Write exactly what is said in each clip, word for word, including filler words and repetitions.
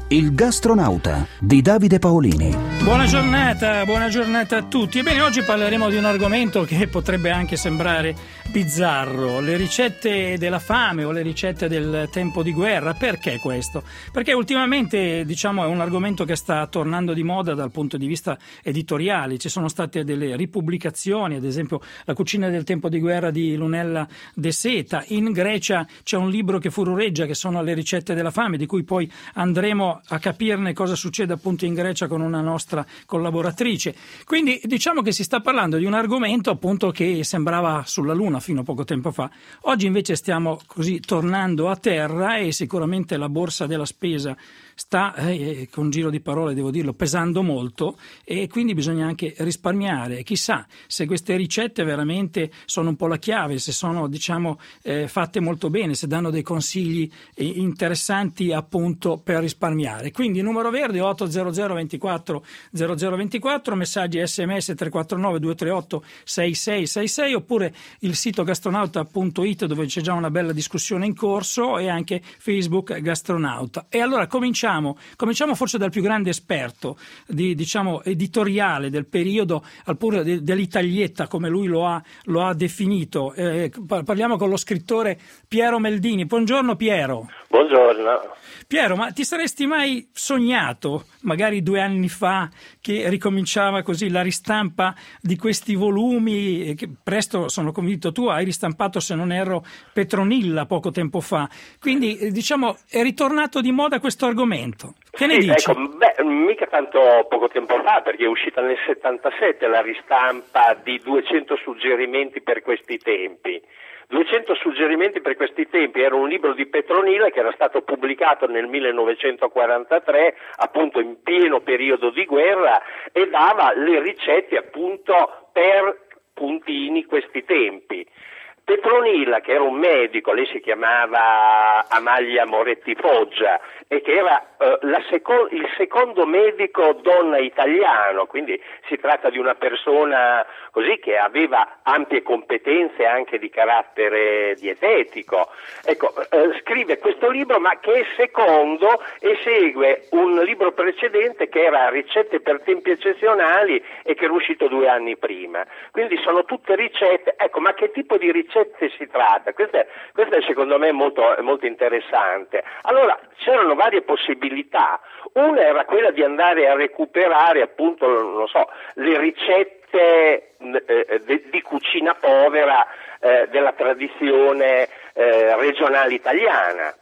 Il gastronauta di Davide Paolini. Buona giornata, buona giornata a tutti. Ebbene, oggi parleremo di un argomento che potrebbe anche sembrare bizzarro, le ricette della fame o le ricette del tempo di guerra. Perché questo? Perché ultimamente, diciamo, è un argomento che sta tornando di moda dal punto di vista editoriale. Ci sono state delle ripubblicazioni, ad esempio La cucina del tempo di guerra di Lunella De Seta. In Grecia c'è un libro che furoreggia, che sono le ricette della fame, di cui poi andremo a capirne cosa succede appunto in Grecia con una nostra collaboratrice. Quindi diciamo che si sta parlando di un argomento appunto che sembrava sulla luna fino a poco tempo fa. Oggi invece stiamo così tornando a terra e sicuramente la borsa della spesa sta, eh, con giro di parole devo dirlo, pesando molto, e quindi bisogna anche risparmiare. Chissà se queste ricette veramente sono un po' la chiave, se sono diciamo eh, fatte molto bene, se danno dei consigli eh, interessanti appunto per risparmiare. Quindi numero verde otto zero zero ventiquattro zero zero ventiquattro, messaggi sms tre quattro nove due tre otto sei sei sei sei, oppure il sito gastronauta punto it dove c'è già una bella discussione in corso, e anche Facebook Gastronauta. E allora cominciamo Cominciamo forse dal più grande esperto di, diciamo, editoriale del periodo, oppure de, dell'Italietta, come lui lo ha, lo ha definito. Eh, parliamo con lo scrittore Piero Meldini. Buongiorno Piero. Buongiorno. Piero, ma ti saresti mai sognato, magari due anni fa, che ricominciava così la ristampa di questi volumi, che presto, sono convinto, tu hai ristampato, se non erro, Petronilla poco tempo fa. Quindi, diciamo, è ritornato di moda questo argomento. Che ne sì, dici? Ecco, beh, mica tanto poco tempo fa, perché è uscita nel settantasette la ristampa di duecento suggerimenti per questi tempi. duecento suggerimenti per questi tempi era un libro di Petronilla che era stato pubblicato nel millenovecentoquarantatré, appunto in pieno periodo di guerra, e dava le ricette appunto per puntini questi tempi. Petronilla, che era un medico, lei si chiamava Amalia Moretti Foggia, e che era eh, la seco- il secondo medico donna italiano, quindi si tratta di una persona così che aveva ampie competenze anche di carattere dietetico. Ecco, eh, scrive questo libro, ma che è secondo e segue un libro precedente che era Ricette per tempi eccezionali e che era uscito due anni prima. Quindi sono tutte ricette. Ecco, ma che tipo di ricette si tratta? Questo è, questo è secondo me molto, molto interessante. Allora, c'erano varie possibilità. Una era quella di andare a recuperare appunto, non so, le ricette eh, de, di cucina povera eh, della tradizione eh, regionale italiana.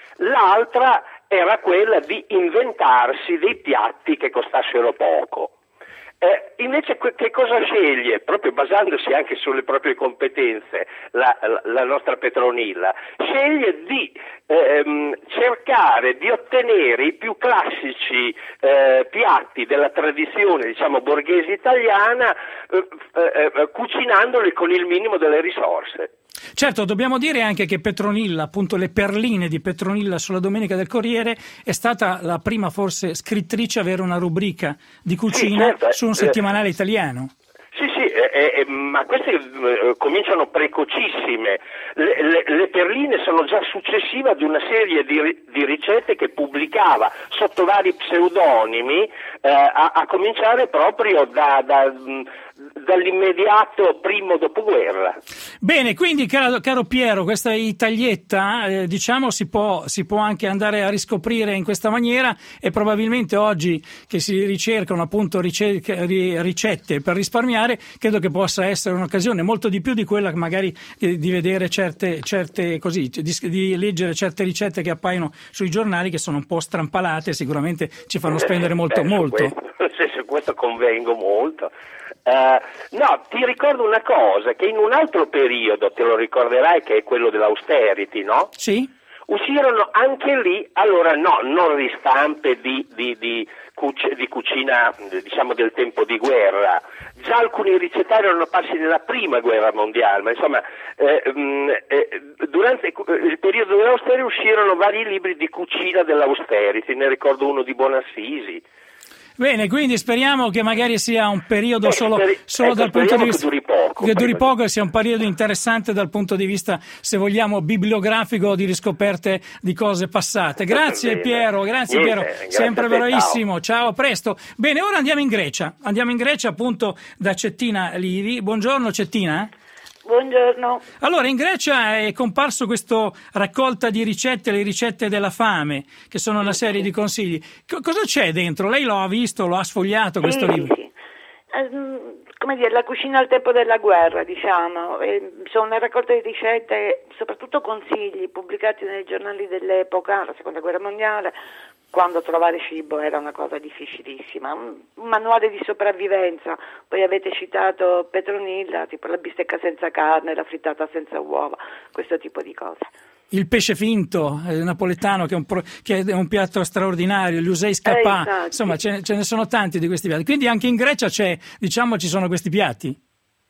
L'altra era quella di inventarsi dei piatti che costassero poco. Eh, invece che cosa sceglie, proprio basandosi anche sulle proprie competenze, la, la, la nostra Petronilla? Sceglie di ehm, cercare di ottenere i più classici eh, piatti della tradizione, diciamo, borghese italiana, eh, eh, cucinandoli con il minimo delle risorse. Certo, dobbiamo dire anche che Petronilla, appunto le perline di Petronilla sulla Domenica del Corriere, è stata la prima forse scrittrice a avere una rubrica di cucina sì, certo, su un settimanale eh, italiano. Sì, sì, eh, eh, ma queste eh, cominciano precocissime. Le, le, le perline sono già successive ad una serie di, di ricette che pubblicava sotto vari pseudonimi, eh, a, a cominciare proprio da, da, dall'immediato primo dopoguerra. Bene, quindi caro, caro Piero, questa Italietta eh, diciamo si può, si può anche andare a riscoprire in questa maniera, e probabilmente oggi che si ricercano appunto ricerche, ricette per risparmiare, credo che possa essere un'occasione molto di più di quella magari di, di vedere certe, certe così, di, di leggere certe ricette che appaiono sui giornali, che sono un po' strampalate, sicuramente ci fanno spendere molto, Beh, molto. Su questo, su questo convengo molto. Uh, no, ti ricordo una cosa, che in un altro periodo, te lo ricorderai, che è quello dell'austerity, no? Sì. Uscirono anche lì, allora no, non ristampe di, di, di, cuc- di cucina, diciamo, del tempo di guerra. Già alcuni ricettari erano apparsi nella prima guerra mondiale, ma insomma eh, eh, durante il periodo dell'austerity uscirono vari libri di cucina dell'austerity, ne ricordo uno di Bonassisi. Bene, quindi speriamo che magari sia un periodo Eh, solo, speri- solo ecco, dal punto di speriamo vista che duri poco. che duri poco e sia un periodo interessante dal punto di vista, se vogliamo, bibliografico, di riscoperte di cose passate. Grazie Bene. Piero, grazie Niente, Piero, grazie sempre a te, bravissimo. Ciao. ciao, presto. Bene, ora andiamo in Grecia. Andiamo in Grecia appunto da Cettina Livi. Buongiorno Cettina. Buongiorno. Allora, in Grecia è comparso questa raccolta di ricette, le ricette della fame, che sono una serie di consigli. Co- cosa c'è dentro? Lei lo ha visto, lo ha sfogliato questo sì, libro? Sì, sì. Eh, come dire, la cucina al tempo della guerra, diciamo. Eh, sono una raccolta di ricette, soprattutto consigli pubblicati nei giornali dell'epoca, la seconda guerra mondiale, quando trovare cibo era una cosa difficilissima. Un, un manuale di sopravvivenza. Poi avete citato Petronilla, tipo la bistecca senza carne, la frittata senza uova, questo tipo di cose. Il pesce finto eh, napoletano, che è, un pro- che è un piatto straordinario, gli usei scapà, Eh, insomma ce ne, ce ne sono tanti di questi piatti. Quindi anche in Grecia c'è, diciamo, ci sono questi piatti?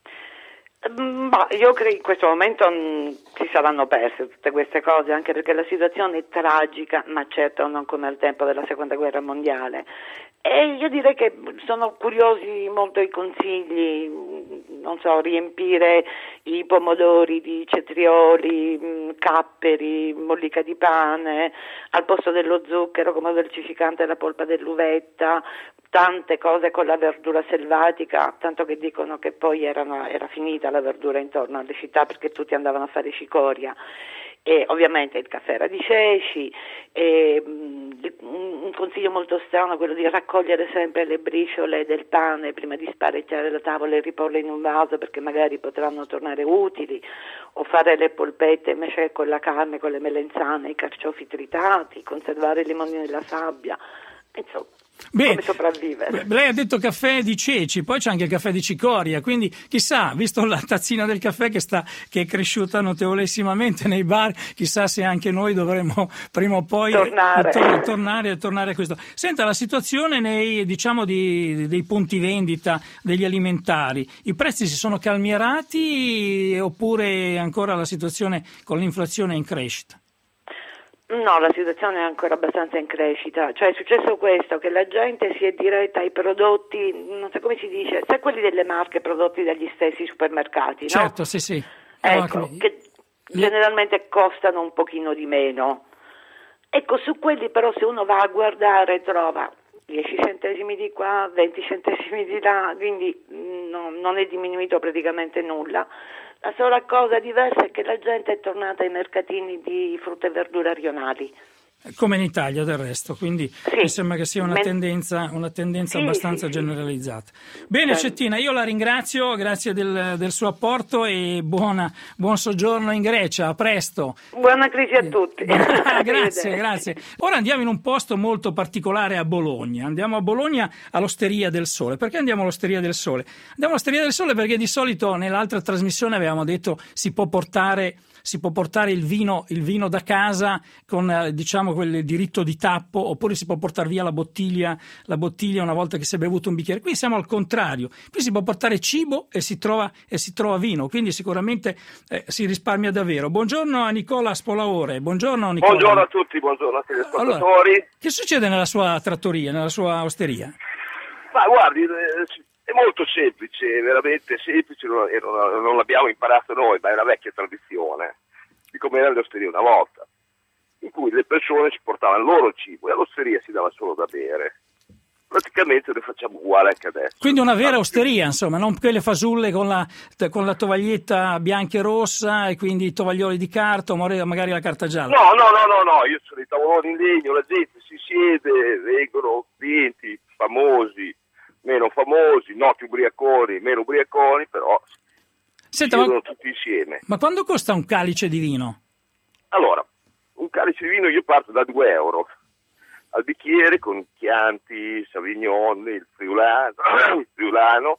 Ma io credo in questo momento mh, si saranno perse tutte queste cose, anche perché la situazione è tragica, ma certo non come al tempo della seconda guerra mondiale. E io direi che sono curiosi molto i consigli, non so, riempire i pomodori di cetrioli, capperi, mollica di pane, al posto dello zucchero come dolcificante la polpa dell'uvetta, tante cose con la verdura selvatica, tanto che dicono che poi erano, era finita la verdura intorno alle città perché tutti andavano a fare cicoria. E ovviamente il caffè era di ceci, e, mh, un consiglio molto strano è quello di raccogliere sempre le briciole del pane prima di sparecchiare la tavola e riporle in un vaso perché magari potranno tornare utili, o fare le polpette invece con la carne, con le melenzane, i carciofi tritati, conservare i limoni nella sabbia, insomma. Beh, come sopravvivere. Lei ha detto caffè di ceci, poi c'è anche il caffè di cicoria, quindi chissà, visto la tazzina del caffè che, sta, che è cresciuta notevolissimamente nei bar, chissà se anche noi dovremmo prima o poi tornare, to- tornare, tornare a questo. Senta, la situazione nei, diciamo, di, dei punti vendita degli alimentari, i prezzi si sono calmierati oppure ancora la situazione con l'inflazione è in crescita? No, la situazione è ancora abbastanza in crescita, cioè è successo questo, che la gente si è diretta ai prodotti, non so come si dice, sai quelli delle marche prodotti dagli stessi supermercati, no? Certo, sì, sì. Ecco, No, che generalmente costano un pochino di meno. Ecco, su quelli però se uno va a guardare trova dieci centesimi di qua, venti centesimi di là, quindi no, non è diminuito praticamente nulla. La sola cosa diversa è che la gente è tornata ai mercatini di frutta e verdura rionali. Come in Italia del resto, quindi sì, mi sembra che sia una men- tendenza, una tendenza sì, abbastanza sì, generalizzata. Bene, sì. Cettina, io la ringrazio, grazie del, del suo apporto e buona, buon soggiorno in Grecia, a presto. Buona crisi a tutti. Grazie, grazie. Ora andiamo in un posto molto particolare a Bologna, andiamo a Bologna all'Osteria del Sole. Perché andiamo all'Osteria del Sole? Andiamo all'Osteria del Sole perché di solito nell'altra trasmissione avevamo detto si può portare... si può portare il vino, il vino da casa con eh, diciamo quel diritto di tappo, oppure si può portare via la bottiglia, la bottiglia una volta che si è bevuto un bicchiere. Qui siamo al contrario, qui si può portare cibo e si trova, e si trova vino, quindi sicuramente eh, si risparmia davvero. Buongiorno a Nicola Spolaore. Buongiorno Nicola. Buongiorno a tutti, buongiorno a tutti gli ascoltatori. Allora, che succede nella sua trattoria, nella sua osteria? Ma guardi, è molto semplice, veramente semplice, non, non, non l'abbiamo imparato noi, ma è una vecchia tradizione di come era l'osteria una volta, in cui le persone ci portavano il loro cibo e all'osteria si dava solo da bere. Praticamente le facciamo uguale anche adesso. Quindi una vera osteria, insomma, non quelle fasulle con la, con la tovaglietta bianca e rossa e quindi i tovaglioli di carta o magari la carta gialla. No, no, no, no, no, io sono i tavoloni in legno, la gente si siede, vengono clienti famosi, meno famosi, noti ubriaconi, meno ubriaconi, però Senta, si vedono ma, tutti insieme. Ma quando costa un calice di vino? Allora, un calice di vino io parto da due euro al bicchiere con Chianti, Sauvignon, il Friulano, il Friulano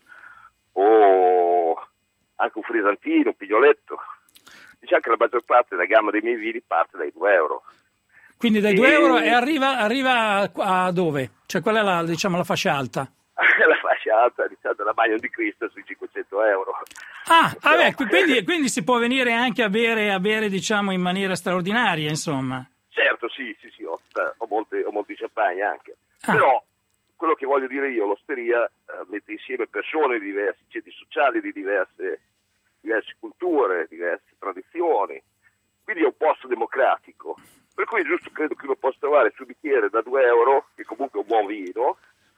o anche un Frisantino, un Pignoletto. Diciamo che la maggior parte della gamma dei miei vini parte dai due euro. Quindi dai e... due euro e arriva, arriva a dove? Cioè qual è la, diciamo, la fascia alta? La fascia alta, diciamo, della Bagno di Cristo sui cinquecento euro. Ah, Però... vabbè, quindi, quindi si può venire anche a bere, a bere, diciamo, in maniera straordinaria, insomma. Certo, sì, sì, sì, ho, ho, molti, ho molti champagne anche. Ah. Però quello che voglio dire io, l'osteria eh, mette insieme persone di diversi ceti sociali, di diverse, diverse culture, diverse tradizioni, quindi è un posto democratico, per cui è giusto, credo che uno possa trovare il suo bicchiere da due euro, che comunque è un buon vino,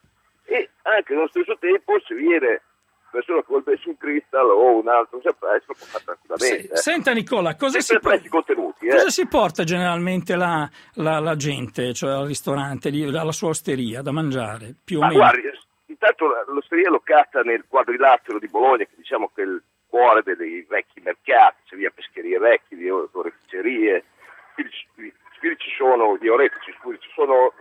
e anche nello stesso tempo, se viene persona che vuole bersi un Crystal o un altro Champagne, lo può fare tranquillamente. Se, senta Nicola, cosa si, contenuti, cosa eh. si porta generalmente la, la, la gente, cioè al ristorante, alla sua osteria, da mangiare, più o Ma meno? Guardi, intanto l'osteria è locata nel quadrilatero di Bologna, che diciamo che è il cuore dei vecchi mercati, c'è via Pescherie Vecchi, via Oreficerie, qui ci sono gli orefici, ci sono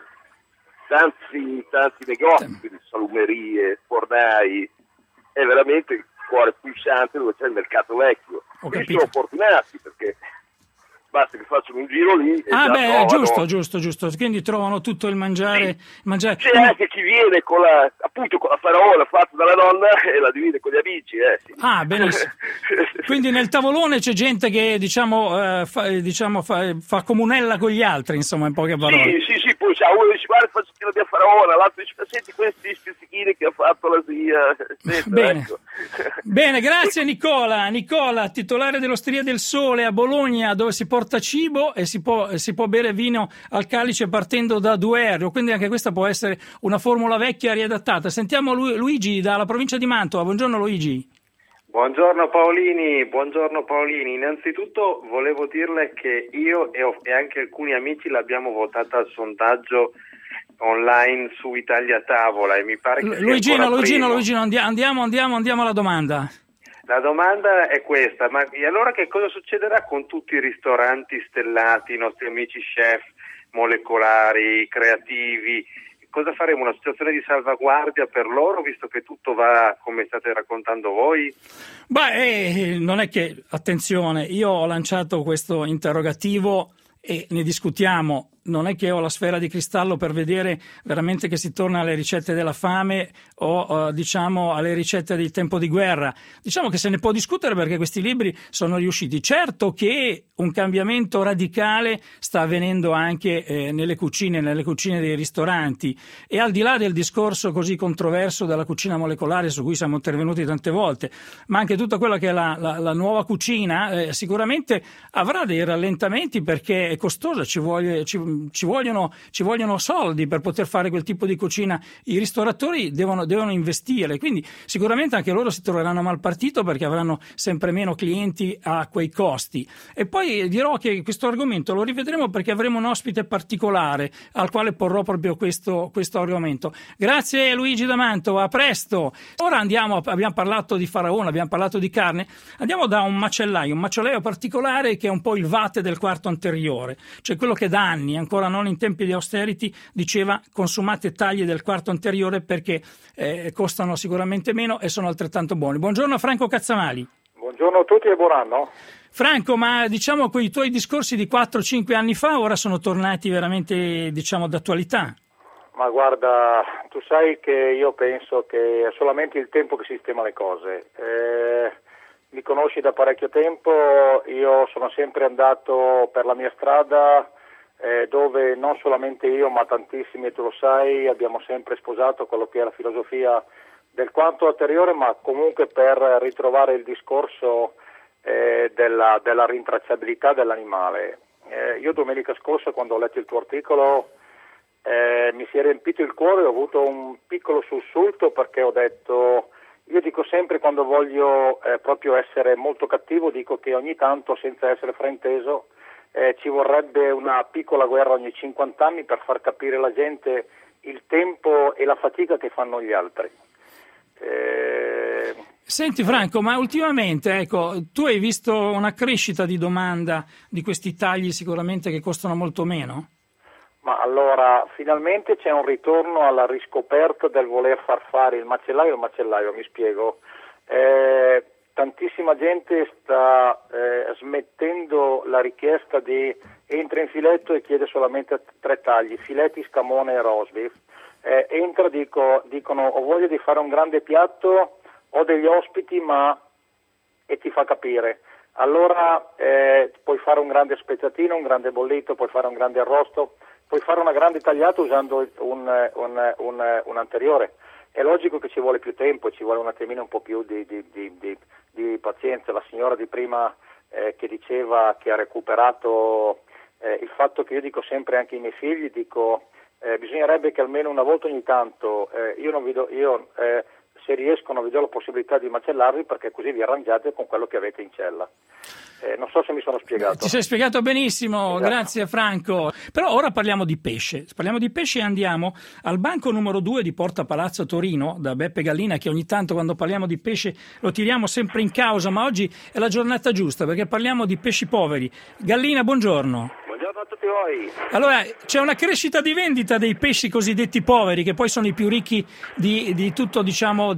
tanti, tanti negozi, quindi salumerie, fornai, è veramente il cuore pulsante dove c'è il mercato vecchio. Quindi sono fortunati perché basta che facciano un giro lì e ah già beh trovano... giusto giusto giusto quindi trovano tutto il mangiare, sì. mangiare. C'è anche chi viene con la appunto con la faraola fatta dalla nonna e la divide con gli amici, eh, sì. Ah, benissimo. Quindi nel tavolone c'è gente che diciamo, eh, fa, diciamo fa, fa comunella con gli altri, insomma, in poche parole. Sì, sì, sì, poi c'è uno dice guarda faccio la mia faraola, l'altro dice senti questi spizzichini che ha fatto la zia. Senta, bene. Ecco. Bene, grazie Nicola. Nicola, titolare dell'Osteria del Sole a Bologna, dove si porta cibo e si può, si può bere vino al calice partendo da due euro, quindi anche questa può essere una formula vecchia riadattata. Sentiamo Lu- Luigi dalla provincia di Mantova. Buongiorno Luigi. Buongiorno Paolini, buongiorno Paolini. Innanzitutto volevo dirle che io e, e anche alcuni amici l'abbiamo votata al sondaggio online su Italia Tavola e mi pare che Luigino, Luigino, primo. Luigino, andiamo, andiamo, andiamo alla domanda. La domanda è questa, ma e allora che cosa succederà con tutti i ristoranti stellati, i nostri amici chef molecolari, creativi? Cosa faremo? Una situazione di salvaguardia per loro, visto che tutto va come state raccontando voi? Beh, eh, non è che, attenzione, io ho lanciato questo interrogativo e ne discutiamo. Non è che ho la sfera di cristallo per vedere veramente che si torna alle ricette della fame o uh, diciamo alle ricette del tempo di guerra. Diciamo che se ne può discutere perché questi libri sono riusciti. Certo che un cambiamento radicale sta avvenendo anche eh, nelle cucine, nelle cucine dei ristoranti, e al di là del discorso così controverso della cucina molecolare su cui siamo intervenuti tante volte, ma anche tutta quella che è la, la, la nuova cucina eh, sicuramente avrà dei rallentamenti perché è costosa, ci vuole ci, Ci vogliono, ci vogliono soldi per poter fare quel tipo di cucina. I ristoratori devono, devono investire, quindi sicuramente anche loro si troveranno mal partito perché avranno sempre meno clienti a quei costi. E poi dirò che questo argomento lo rivedremo perché avremo un ospite particolare al quale porrò proprio questo, questo argomento. Grazie Luigi da Mantova, a presto. Ora andiamo, abbiamo parlato di faraone, abbiamo parlato di carne, andiamo da un macellaio, un macellaio particolare che è un po' il Vate del quarto anteriore, cioè quello che da anni, ancora non in tempi di austerity, diceva consumate tagli del quarto anteriore perché eh, costano sicuramente meno e sono altrettanto buoni. Buongiorno Franco Cazzamali. Buongiorno a tutti e buon anno. Franco, ma diciamo quei tuoi discorsi di quattro cinque anni fa ora sono tornati veramente, diciamo, d'attualità? Ma guarda, tu sai che io penso che è solamente il tempo che sistema le cose. Eh, mi conosci da parecchio tempo, io sono sempre andato per la mia strada eh, dove non solamente io ma tantissimi, e tu lo sai, abbiamo sempre sposato quello che è la filosofia del quanto anteriore, ma comunque per ritrovare il discorso eh, della, della rintracciabilità dell'animale. Eh, io domenica scorsa, quando ho letto il tuo articolo, eh, mi si è riempito il cuore, ho avuto un piccolo sussulto perché ho detto, io dico sempre quando voglio eh, proprio essere molto cattivo, dico che ogni tanto, senza essere frainteso, Eh, ci vorrebbe una piccola guerra ogni cinquanta anni per far capire alla gente il tempo e la fatica che fanno gli altri. Eh... Senti Franco, ma ultimamente ecco, tu hai visto una crescita di domanda di questi tagli sicuramente che costano molto meno? Ma allora, finalmente c'è un ritorno alla riscoperta del voler far fare il macellaio al macellaio, mi spiego. Eh, Tantissima gente sta eh, smettendo la richiesta di entra in filetto e chiede solamente tre tagli, filetti, scamone e roast beef. Eh, entra, dico, dicono ho voglia di fare un grande piatto, ho degli ospiti, ma e ti fa capire. Allora eh, puoi fare un grande spezzatino, un grande bollito, puoi fare un grande arrosto, puoi fare una grande tagliata usando un, un, un, un anteriore. È logico che ci vuole più tempo e ci vuole un attimino un po' più di, di, di, di, di pazienza. La signora di prima eh, che diceva che ha recuperato eh, il fatto che io dico sempre anche ai miei figli, dico eh, bisognerebbe che almeno una volta ogni tanto eh, io non vi do, io eh, se riesco non vi do la possibilità di macellarvi, perché così vi arrangiate con quello che avete in cella. Eh, non so se mi sono spiegato. Ti sei spiegato benissimo, esatto. Grazie Franco. Però ora parliamo di pesce. Parliamo di pesce e andiamo al banco numero due di Porta Palazzo Torino, da Beppe Gallina, che ogni tanto quando parliamo di pesce lo tiriamo sempre in causa, ma oggi è la giornata giusta perché parliamo di pesci poveri. Gallina, buongiorno. Buongiorno a tutti voi. Allora, c'è una crescita di vendita dei pesci cosiddetti poveri, che poi sono i più ricchi di, di tutto, diciamo,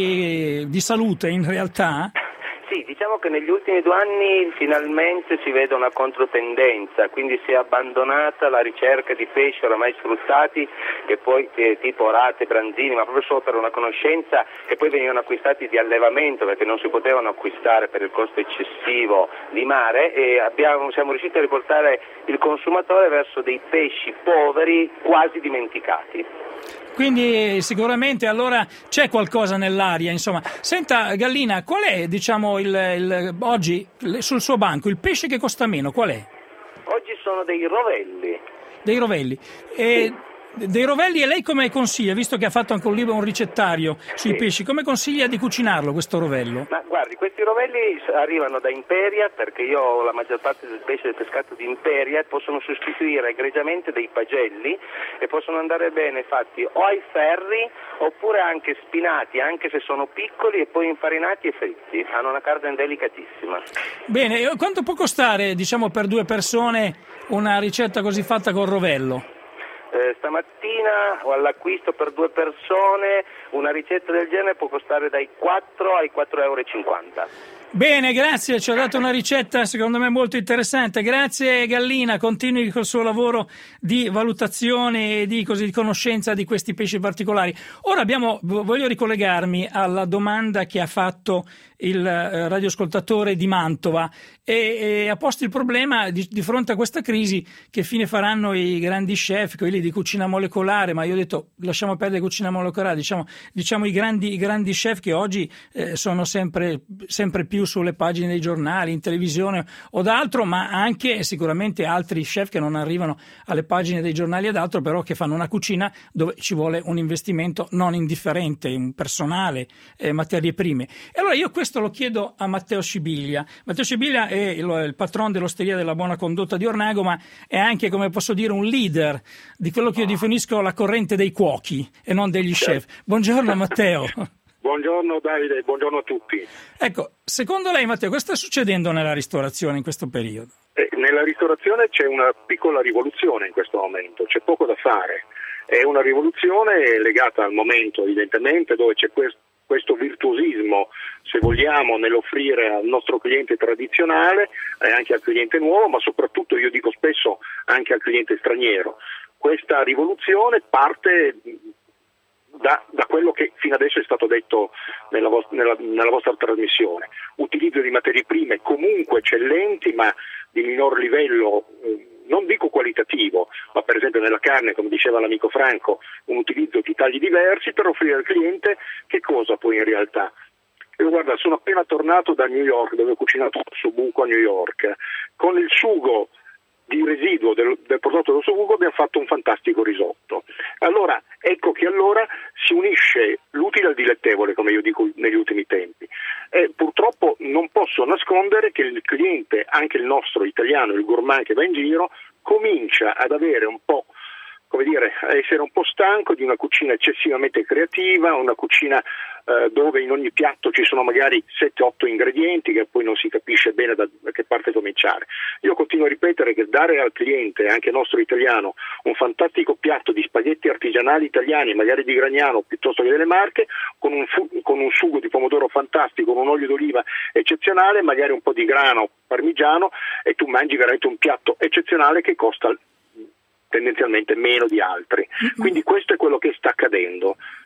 di, di salute in realtà. Sì, diciamo che negli ultimi due anni finalmente si vede una controtendenza, quindi si è abbandonata la ricerca di pesci oramai sfruttati, che poi che, tipo orate, branzini, ma proprio solo per una conoscenza, che poi venivano acquistati di allevamento perché non si potevano acquistare per il costo eccessivo di mare, e abbiamo, siamo riusciti a riportare il consumatore verso dei pesci poveri quasi dimenticati. Quindi sicuramente allora c'è qualcosa nell'aria, insomma. Senta Gallina, qual è, diciamo, il, il, oggi sul suo banco il pesce che costa meno, qual è? Oggi sono dei rovelli. Dei rovelli. E sì. Dei rovelli, e lei come consiglia, visto che ha fatto anche un libro, un ricettario sui sì. pesci, come consiglia di cucinarlo questo rovello? Ma guardi, questi rovelli arrivano da Imperia, perché io ho la maggior parte del pesce del pescato di Imperia, e possono sostituire egregiamente dei pagelli e possono andare bene fatti o ai ferri oppure anche spinati, anche se sono piccoli, e poi infarinati e fritti. Hanno una carne delicatissima. Bene, quanto può costare, diciamo, per due persone una ricetta così fatta col rovello? Eh, stamattina all'acquisto per due persone una ricetta del genere può costare dai quattro ai quattro euro e cinquanta. Bene, grazie, ci ha dato una ricetta secondo me molto interessante. Grazie Gallina, continui col suo lavoro di valutazione e di, così, di conoscenza di questi pesci particolari. Ora abbiamo, voglio ricollegarmi alla domanda che ha fatto il eh, radioascoltatore di Mantova e, e ha posto il problema di, di fronte a questa crisi: che fine faranno i grandi chef, quelli di cucina molecolare. Ma io ho detto lasciamo perdere cucina molecolare, diciamo, diciamo i grandi, i grandi chef che oggi eh, sono sempre, sempre più sulle pagine dei giornali, in televisione o d'altro, ma anche sicuramente altri chef che non arrivano alle pagine dei giornali ed altro, però che fanno una cucina dove ci vuole un investimento non indifferente, un personale, eh, materie prime. E allora io questo lo chiedo a Matteo Scibiglia. Matteo Scibiglia è il, il patron dell'Osteria della Buona Condotta di Ornago, ma è anche, come posso dire, un leader di quello che io definisco la corrente dei cuochi e non degli chef. Buongiorno Matteo. Buongiorno Davide, buongiorno a tutti. Ecco, secondo lei Matteo, cosa sta succedendo nella ristorazione in questo periodo? Eh, nella ristorazione c'è una piccola rivoluzione in questo momento, c'è poco da fare. È una rivoluzione legata al momento, evidentemente, dove c'è questo, questo virtuosismo, se vogliamo, nell'offrire al nostro cliente tradizionale e anche al cliente nuovo, ma soprattutto, io dico spesso, anche al cliente straniero. Questa rivoluzione parte Da, da quello che fino adesso è stato detto nella, vo- nella, nella vostra trasmissione: utilizzo di materie prime comunque eccellenti, ma di minor livello, eh, non dico qualitativo, ma per esempio nella carne, come diceva l'amico Franco, un utilizzo di tagli diversi per offrire al cliente che cosa poi in realtà. Io guarda, sono appena tornato da New York, dove ho cucinato il ossobuco a New York. Con il sugo di residuo del, del prodotto dell'ossobuco abbiamo fatto un fantastico risotto. Allora, ecco che allora si unisce l'utile al dilettevole, come io dico negli ultimi tempi. E purtroppo non posso nascondere che il cliente, anche il nostro italiano, il gourmand che va in giro, comincia ad avere un po', come dire, a essere un po' stanco di una cucina eccessivamente creativa, una cucina eh, dove in ogni piatto ci sono magari sette otto ingredienti che poi non si capisce bene da, da che parte cominciare. Io continuo a ripetere che dare al cliente, anche nostro italiano, un fantastico piatto di spaghetti artigianali italiani, magari di Gragnano piuttosto che delle Marche, con un, fu- con un sugo di pomodoro fantastico, con un olio d'oliva eccezionale, magari un po' di grano parmigiano, e tu mangi veramente un piatto eccezionale che costa tendenzialmente meno di altri. Quindi questo è quello che sta accadendo.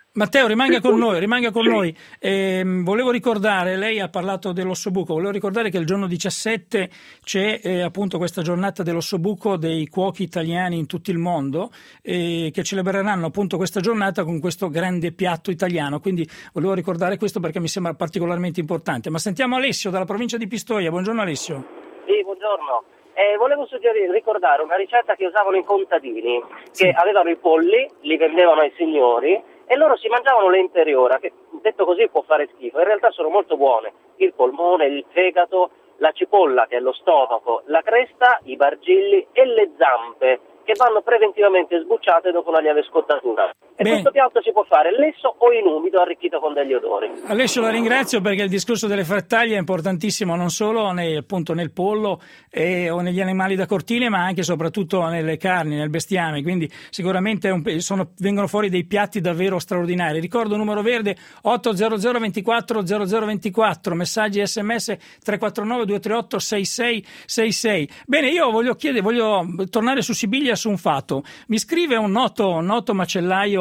Matteo, rimanga con cui, noi, rimanga con sì. noi. Eh, volevo ricordare, lei ha parlato dell'ossobuco, volevo ricordare che il giorno diciassette c'è eh, appunto questa giornata dell'ossobuco dei cuochi italiani in tutto il mondo, eh, che celebreranno appunto questa giornata con questo grande piatto italiano, quindi volevo ricordare questo perché mi sembra particolarmente importante. Ma sentiamo Alessio dalla provincia di Pistoia. Buongiorno Alessio. Sì, buongiorno. Eh, volevo suggerire, ricordare una ricetta che usavano i contadini, Sì. che avevano i polli, li vendevano ai signori e loro si mangiavano le interiora, che detto così può fare schifo, in realtà sono molto buone, il polmone, il fegato, la cipolla che è lo stomaco, la cresta, i bargilli e le zampe, che vanno preventivamente sbucciate dopo una lieve scottatura. E Bene. questo piatto si può fare lesso o in umido, arricchito con degli odori. Alessio, la ringrazio perché il discorso delle frattaglie è importantissimo non solo nel, appunto nel pollo e, o negli animali da cortile, ma anche e soprattutto nelle carni, nel bestiame, quindi sicuramente è un, sono, vengono fuori dei piatti davvero straordinari. Ricordo numero verde otto zero zero ventiquattro zero zero ventiquattro, messaggi sms tre quattro nove due tre otto sei sei sei sei. Bene, io voglio chiedere, voglio tornare su Sibilia su un fatto. Mi scrive un noto, un noto macellaio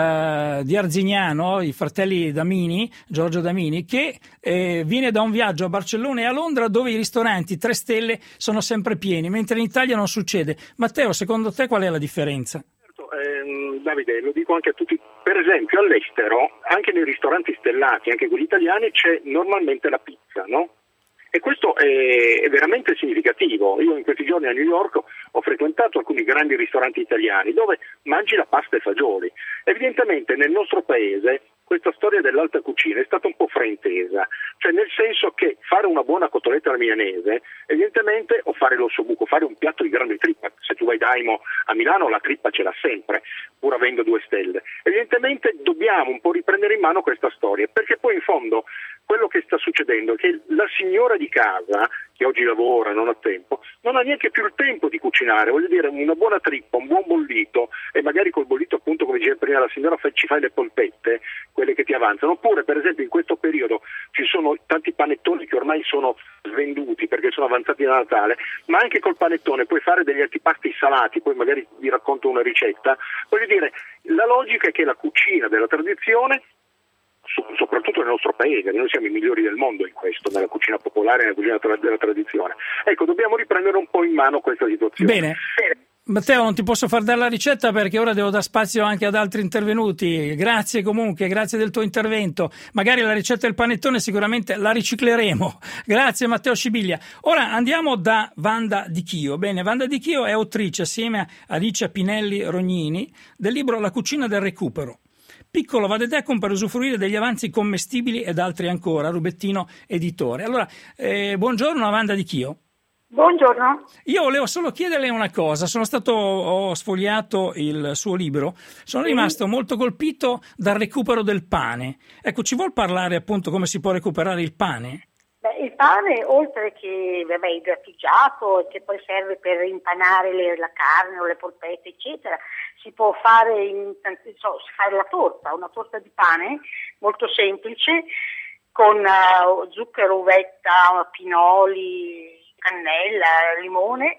Uh, di Arzignano, i fratelli Damini, Giorgio Damini, che eh, viene da un viaggio a Barcellona e a Londra dove i ristoranti tre stelle sono sempre pieni, mentre in Italia non succede. Matteo, secondo te qual è la differenza? Certo, ehm, Davide, lo dico anche a tutti, per esempio all'estero, anche nei ristoranti stellati, anche quelli italiani, c'è normalmente la pizza, no? E questo è, è veramente significativo. Io in questi giorni a New York ho frequentato alcuni grandi ristoranti italiani dove mangi la pasta e fagioli. Evidentemente nel nostro paese questa storia dell'alta cucina è stata un po' fraintesa, cioè nel senso che fare una buona cotoletta alla milanese evidentemente o fare l'ossobuco, fare un piatto di grande trippa, se tu vai Daimo a Milano la trippa ce l'ha sempre, pur avendo due stelle. Evidentemente dobbiamo un po' riprendere in mano questa storia, perché poi in fondo quello che sta succedendo è che la signora di casa, che oggi lavora, non ha tempo, non ha neanche più il tempo di cucinare. Voglio dire, una buona trippa, un buon bollito, e magari col bollito appunto, come diceva prima la signora, ci fai le polpette, quelle che ti avanzano. Oppure per esempio in questo periodo ci sono tanti panettoni che ormai sono svenduti perché sono avanzati da Natale, ma anche col panettone puoi fare degli antipasti salati, poi magari vi racconto una ricetta. Voglio dire, la logica è che la cucina della tradizione, soprattutto nel nostro paese, noi siamo i migliori del mondo in questo, nella cucina popolare e nella cucina tra- della tradizione. Ecco, dobbiamo riprendere un po' in mano questa situazione. Bene. Matteo, non ti posso far dare la ricetta perché ora devo dar spazio anche ad altri intervenuti. Grazie comunque, grazie del tuo intervento. Magari la ricetta del panettone sicuramente la ricicleremo. Grazie Matteo Scibiglia. Ora andiamo da Wanda Di Chio. Bene, Wanda Di Chio è autrice assieme a Alicia Pinelli Rognini del libro La cucina del recupero. Piccolo vademecum per usufruire degli avanzi commestibili ed altri ancora, Rubettino Editore. Allora, eh, buongiorno a Wanda Di Chio. Buongiorno. Io volevo solo chiederle una cosa, sono stato, ho sfogliato il suo libro, sono sì. rimasto molto colpito dal recupero del pane. Ecco, ci vuol parlare appunto come si può recuperare il pane? Beh, il pane, oltre che vabbè, il grattugiato, che poi serve per impanare le, la carne o le polpette, eccetera, si può fare, in, so, fare la torta, una torta di pane molto semplice, con uh, zucchero, uvetta, pinoli, cannella, limone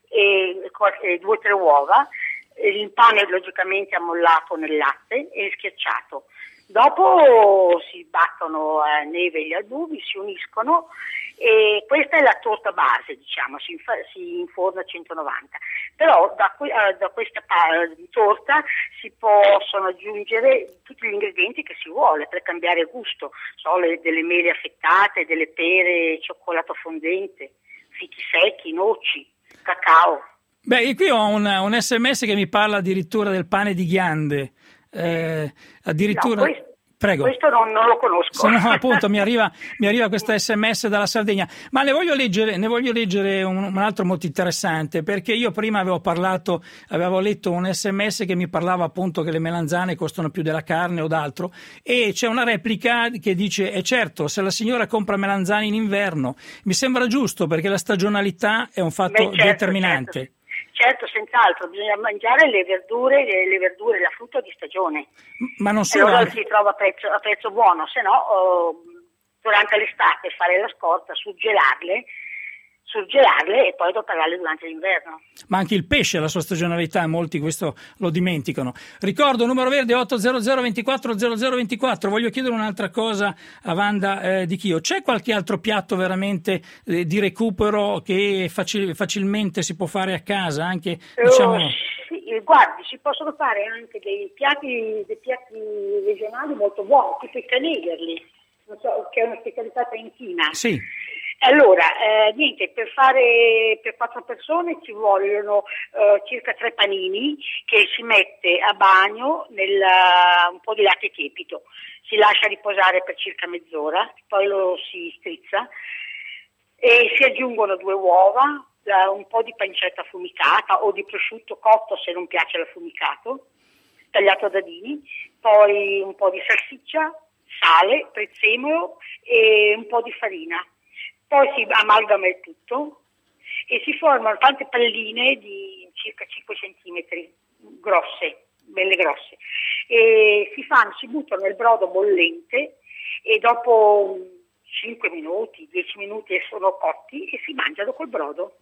e, e due o tre uova. Il pane logicamente ammollato nel latte e schiacciato. Dopo si battono a neve e gli albumi, si uniscono e questa è la torta base, diciamo, si, infa- si inforna a centonovanta. Però da, que- da questa pa- torta si possono aggiungere tutti gli ingredienti che si vuole per cambiare gusto, so, le, delle mele affettate, delle pere, cioccolato fondente, fichi secchi, noci, cacao. Beh, io qui ho un, un sms che mi parla addirittura del pane di ghiande. Eh, addirittura no, questo, prego. Questo non, non lo conosco. Se no, appunto mi arriva, mi arriva questo sms dalla Sardegna, ma ne voglio leggere, ne voglio leggere un, un altro molto interessante, perché io prima avevo parlato, avevo letto un sms che mi parlava appunto che le melanzane costano più della carne o d'altro, e c'è una replica che dice: è certo, se la signora compra melanzane in inverno mi sembra giusto, perché la stagionalità è un fatto Beh, certo, determinante. Certo. Certo, senz'altro, bisogna mangiare le verdure, le, le verdure, la frutta di stagione. Ma non solo. Allora anche... si trova a prezzo, a prezzo buono, se no oh, durante l'estate fare la scorta, surgelarle, surgelarle e poi adoperarle durante l'inverno. Ma anche il pesce ha la sua stagionalità, molti questo lo dimenticano. Ricordo, numero verde otto zero zero due quattro zero zero due quattro. Voglio chiedere un'altra cosa a Wanda eh, Di Chio. C'è qualche altro piatto veramente eh, di recupero che facil- facilmente si può fare a casa? Anche, diciamo... Oh, sì, guardi, si possono fare anche dei piatti, dei piatti regionali molto buoni, tipo i canegerli, non so, che è una specialità trentina. Sì. Allora, eh, niente, per fare per quattro persone ci vogliono eh, circa tre panini che si mette a bagno nel uh, un po' di latte tiepito, si lascia riposare per circa mezz'ora, poi lo si strizza e si aggiungono due uova, uh, un po' di pancetta affumicata o di prosciutto cotto se non piace l'affumicato, tagliato a dadini, poi un po' di salsiccia, sale, prezzemolo e un po' di farina. Poi si amalgama il tutto e si formano tante palline di circa cinque centimetri, grosse, belle grosse. E si fanno, si buttano nel brodo bollente e dopo cinque minuti, dieci minuti sono cotti e si mangiano col brodo.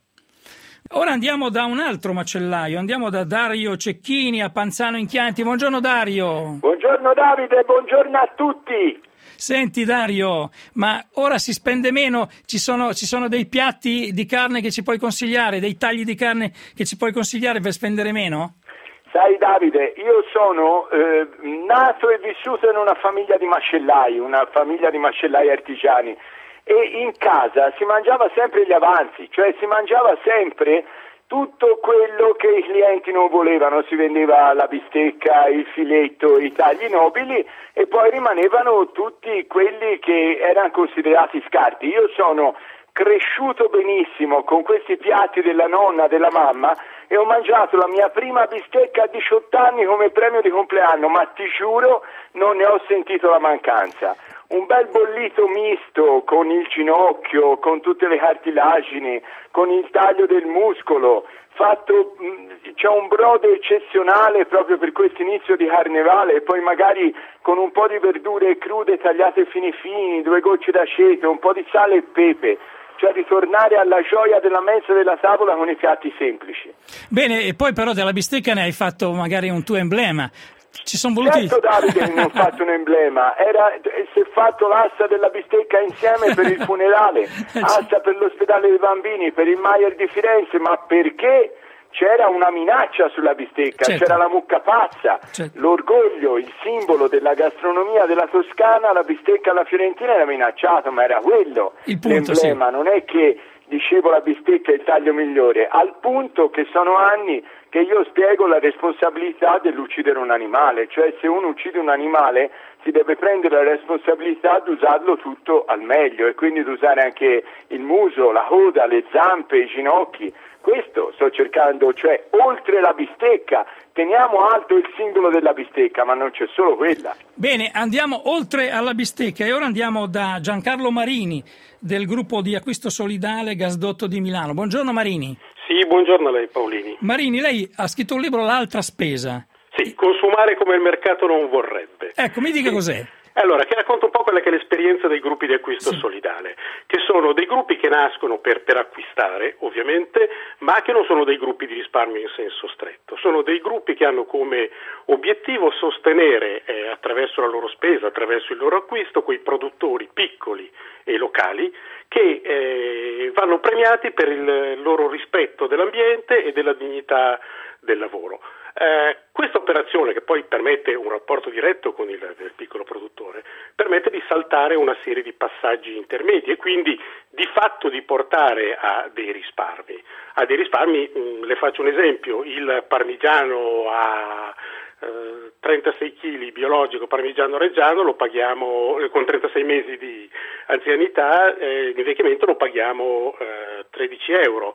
Ora andiamo da un altro macellaio, andiamo da Dario Cecchini a Panzano in Chianti. Buongiorno Dario. Buongiorno Davide, buongiorno a tutti. Senti Dario, ma ora si spende meno, ci sono, ci sono dei piatti di carne che ci puoi consigliare, dei tagli di carne che ci puoi consigliare per spendere meno? Sai Davide, io sono eh, nato e vissuto in una famiglia di macellai, una famiglia di macellai artigiani e in casa si mangiava sempre gli avanzi, cioè si mangiava sempre tutto quello che i clienti non volevano, si vendeva la bistecca, il filetto, i tagli nobili e poi rimanevano tutti quelli che erano considerati scarti. Io sono cresciuto benissimo con questi piatti della nonna, della mamma e ho mangiato la mia prima bistecca a diciotto anni come premio di compleanno, ma ti giuro non ne ho sentito la mancanza. Un bel bollito misto con il ginocchio, con tutte le cartilagini, con il taglio del muscolo, fatto, c'è un brodo eccezionale proprio per questo inizio di carnevale e poi magari con un po' di verdure crude tagliate fini fini, due gocce d'aceto, un po' di sale e pepe. Cioè ritornare alla gioia della mensa della tavola con i piatti semplici. Bene, e poi però della bistecca ne hai fatto magari un tuo emblema. Ci sono voluti... Certo Davide non ho fatto un emblema, era, si è fatto l'asta della bistecca insieme per il funerale, asta per l'ospedale dei bambini, per il Maier di Firenze, ma perché c'era una minaccia sulla bistecca, certo. C'era la mucca pazza, certo. L'orgoglio, il simbolo della gastronomia della Toscana, la bistecca alla fiorentina era minacciata, ma era quello il punto, l'emblema, sì. Non è che dicevo la bistecca è il taglio migliore, al punto che sono anni che io spiego la responsabilità dell'uccidere un animale, cioè se uno uccide un animale si deve prendere la responsabilità di usarlo tutto al meglio e quindi di usare anche il muso, la coda, le zampe, i ginocchi. Questo sto cercando, cioè oltre la bistecca, teniamo alto il simbolo della bistecca, ma non c'è solo quella. Bene, andiamo oltre alla bistecca e ora andiamo da Giancarlo Marini del gruppo di acquisto solidale Gasdotto di Milano. Buongiorno Marini. Sì, buongiorno a lei Paolini. Marini, lei ha scritto un libro, L'altra spesa. Sì, consumare come il mercato non vorrebbe. Ecco, mi dica sì. Cos'è. Allora, che racconta un po' quella che è l'esperienza dei gruppi di acquisto sì. solidale, che sono dei gruppi che nascono per, per acquistare, ovviamente, ma che non sono dei gruppi di risparmio in senso stretto. Sono dei gruppi che hanno come obiettivo sostenere eh, attraverso la loro spesa, attraverso il loro acquisto, quei produttori piccoli e locali che eh, vanno premiati per il loro rispetto dell'ambiente e della dignità del lavoro. Eh, questa operazione, che poi permette un rapporto diretto con il, il piccolo produttore, permette di saltare una serie di passaggi intermedi e quindi di fatto di portare a dei risparmi. A dei risparmi, mh, le faccio un esempio, il parmigiano a eh, trentasei chili biologico parmigiano reggiano lo paghiamo eh, con trentasei mesi di anzianità, eh, di invecchiamento lo paghiamo eh, tredici euro.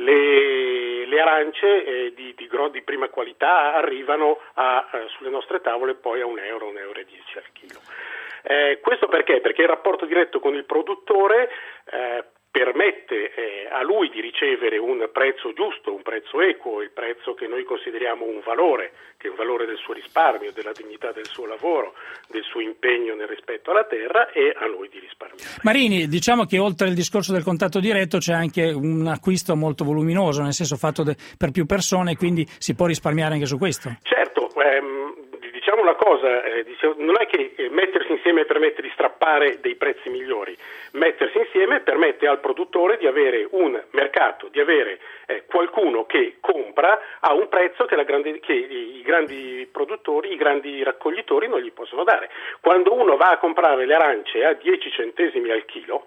Le, le arance eh, di, di, di prima qualità arrivano a, eh, sulle nostre tavole poi a un euro, un euro e dieci al chilo. Eh, questo perché? Perché il rapporto diretto con il produttore eh, permette eh, a lui di ricevere un prezzo giusto, un prezzo equo, il prezzo che noi consideriamo un valore, che è un valore del suo risparmio, della dignità del suo lavoro, del suo impegno nel rispetto alla terra, e a noi di risparmiare. Marini, diciamo che oltre il discorso del contatto diretto c'è anche un acquisto molto voluminoso, nel senso fatto de- per più persone, quindi si può risparmiare anche su questo. Certo, ehm, diciamo una cosa, eh, diciamo, non è che eh, mettersi insieme permette di strappare dei prezzi migliori, mettersi insieme permette al produttore di avere un mercato, di avere eh, qualcuno che compra a un prezzo che, la grande, che i, i grandi produttori, i grandi raccoglitori non gli possono dare. Quando uno va a comprare le arance a dieci centesimi al chilo,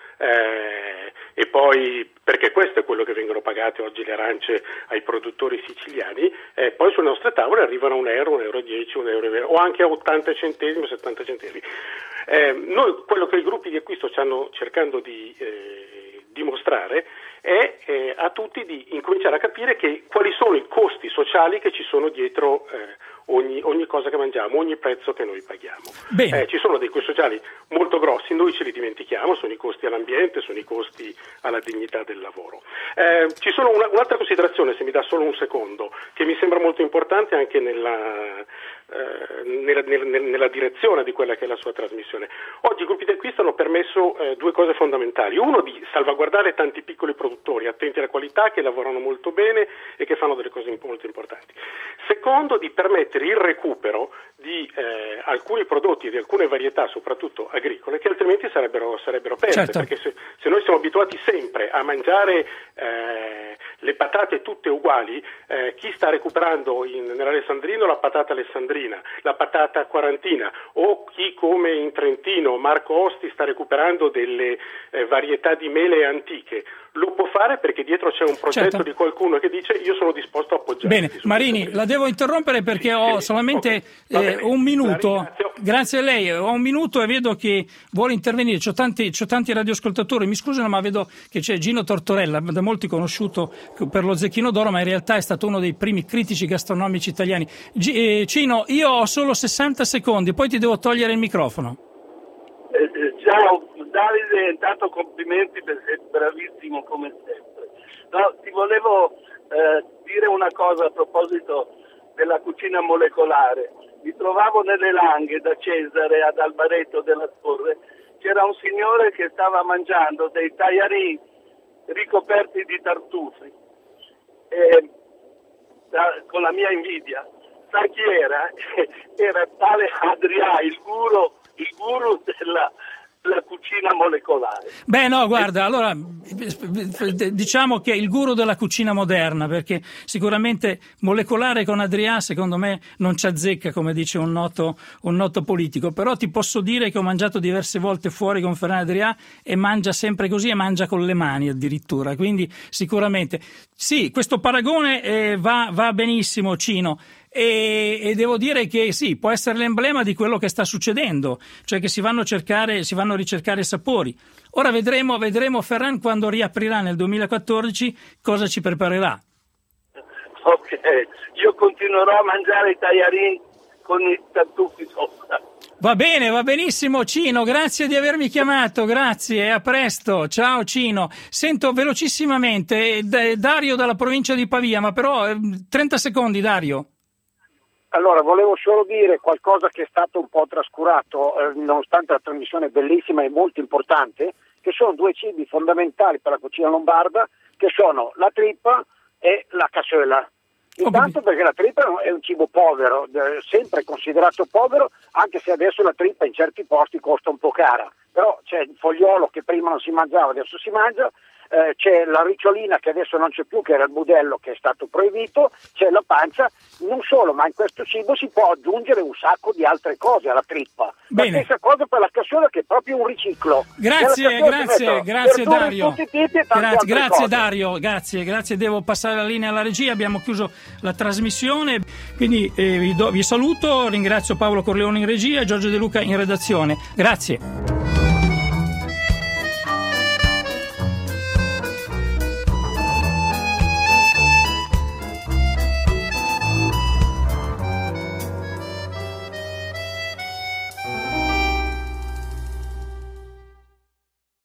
Eh, e poi, perché questo è quello che vengono pagate oggi le arance ai produttori siciliani, eh, poi sulle nostre tavole arrivano a un euro, un euro dieci, un euro o anche a ottanta centesimi, settanta centesimi. Eh, noi quello che i gruppi di acquisto stanno cercando di eh, dimostrare è eh, a tutti di incominciare a capire che quali sono i costi sociali che ci sono dietro eh, ogni, ogni cosa che mangiamo, ogni prezzo che noi paghiamo. Eh, ci sono dei costi sociali molto grossi, noi ce li dimentichiamo, sono i costi all'ambiente, sono i costi alla dignità del lavoro. Eh, ci sono una, un'altra considerazione, se mi dà solo un secondo, che mi sembra molto importante anche nella, eh, nella, nella, nella direzione di quella che è la sua trasmissione. Oggi i gruppi di acquisto hanno permesso eh, due cose fondamentali: uno, di salvaguardare tanti piccoli produttori attenti alla qualità, che lavorano molto bene e che fanno delle cose molto importanti; secondo, di permettere il recupero di eh, alcuni prodotti e di alcune varietà, soprattutto agricole, che altrimenti sarebbero, sarebbero perse, certo. Perché se, se noi siamo abituati sempre a mangiare eh, le patate tutte uguali, eh, chi sta recuperando in, nell'Alessandrino la patata alessandrina, la patata quarantina, o chi come in Trentino, Marco Osti, sta recuperando delle eh, varietà di mele antiche, lo può fare perché dietro c'è un progetto, certo, di qualcuno che dice io sono disposto a appoggiare. Bene, Marini, la devo interrompere perché ho solamente okay. eh, un minuto. Grazie a lei, ho un minuto e vedo che vuole intervenire. C'ho tanti, c'ho tanti radioascoltatori, mi scusano, ma vedo che c'è Gino Tortorella, da molti conosciuto per lo Zecchino d'Oro, ma in realtà è stato uno dei primi critici gastronomici italiani. G- eh, Cino, io ho solo sessanta secondi, poi ti devo togliere il microfono. Eh, ciao Davide, intanto complimenti perché sei bravissimo come sempre. No, ti volevo eh, dire una cosa a proposito della cucina molecolare. Mi trovavo nelle Langhe da Cesare ad Albareto della Torre, c'era un signore che stava mangiando dei tagliarini ricoperti di tartufi, e, da, con la mia invidia. Sai chi era? Era tale Adrià, il guru, il guru della, della cucina molecolare. Beh no, guarda, allora diciamo che è il guru della cucina moderna, perché sicuramente molecolare con Adrià secondo me non ci azzecca, come dice un noto, un noto politico, però ti posso dire che ho mangiato diverse volte fuori con Ferran Adrià e mangia sempre così, e mangia con le mani addirittura, quindi sicuramente sì, questo paragone eh, va, va benissimo, Cino. E, e devo dire che sì, può essere l'emblema di quello che sta succedendo, cioè che si vanno a cercare, si vanno a ricercare sapori. Ora vedremo, vedremo Ferran quando riaprirà nel duemilaquattordici cosa ci preparerà. Ok, io continuerò a mangiare i tagliarini con i tartufi sopra. Va bene, va benissimo Cino, grazie di avermi chiamato, grazie, a presto, ciao Cino. Sento velocissimamente Dario dalla provincia di Pavia, ma però trenta secondi Dario. Allora, volevo solo dire qualcosa che è stato un po' trascurato, eh, nonostante la trasmissione è bellissima e molto importante, che sono due cibi fondamentali per la cucina lombarda, che sono la trippa e la cassola. Intanto perché la trippa è un cibo povero, eh, sempre considerato povero, anche se adesso la trippa in certi posti costa un po' cara. Però c'è il fogliolo che prima non si mangiava, adesso si mangia. Eh, c'è la ricciolina che adesso non c'è più, che era il budello che è stato proibito, c'è la pancia, non solo, ma in questo cibo si può aggiungere un sacco di altre cose alla trippa. Bene. La stessa cosa per la cassola, che è proprio un riciclo. Grazie, grazie, grazie Dario. Tipi e grazie, grazie cose. Dario, grazie, grazie, devo passare la linea alla regia, abbiamo chiuso la trasmissione, quindi eh, vi, do, vi saluto, ringrazio Paolo Corleone in regia e Giorgio De Luca in redazione. Grazie.